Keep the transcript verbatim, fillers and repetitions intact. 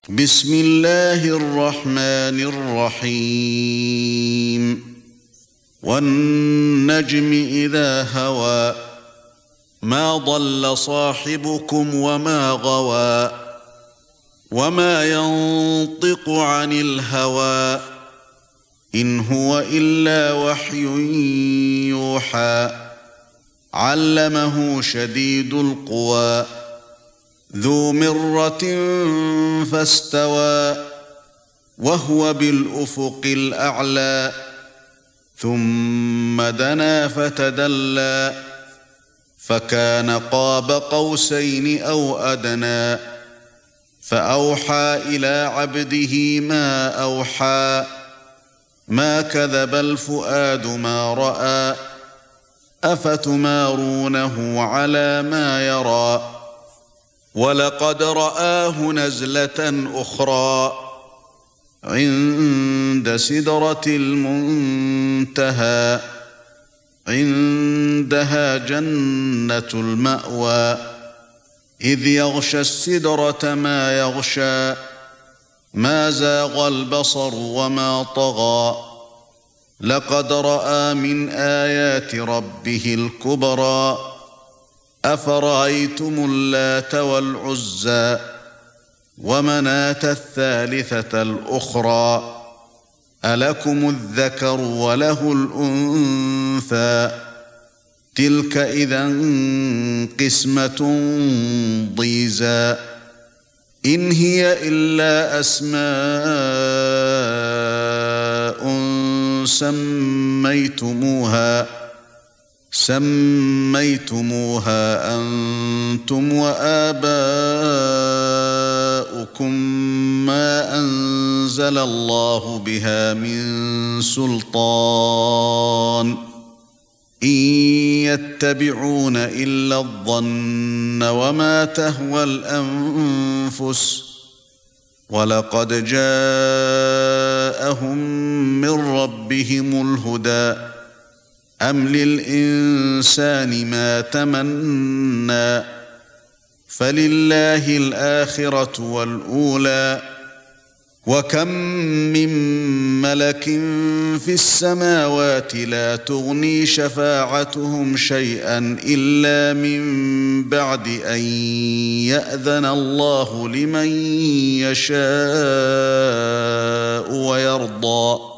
بسم الله الرحمن الرحيم والنجم إذا هوى ما ضل صاحبكم وما غوى وما ينطق عن الهوى إن هو إلا وحي يوحى علمه شديد القوى ذو مرة فاستوى وهو بالأفق الأعلى ثم دنا فتدلى فكان قاب قوسين أو أدنى فأوحى إلى عبده ما أوحى ما كذب الفؤاد ما رأى أفتمارونه على ما يرى ولقد رآه نزلة أخرى عند سدرة المنتهى عندها جنة المأوى إذ يغشى السدرة ما يغشى ما زاغ البصر وما طغى لقد رأى من آيات ربه الكبرى أفرأيتم اللات والعزى ومناة الثالثة الأخرى ألكم الذكر وله الأنثى تلك إذا قسمة ضيزى إن هي إلا أسماء سميتموها سميتموها أنتم وآباؤكم ما أنزل الله بها من سلطان إن يتبعون إلا الظن وما تهوى الأنفس ولقد جاءهم من ربهم الهدى أم للإنسان ما تمنى فلله الآخرة والأولى وكم من ملك في السماوات لا تغني شفاعتهم شيئا إلا من بعد أن يأذن الله لمن يشاء ويرضى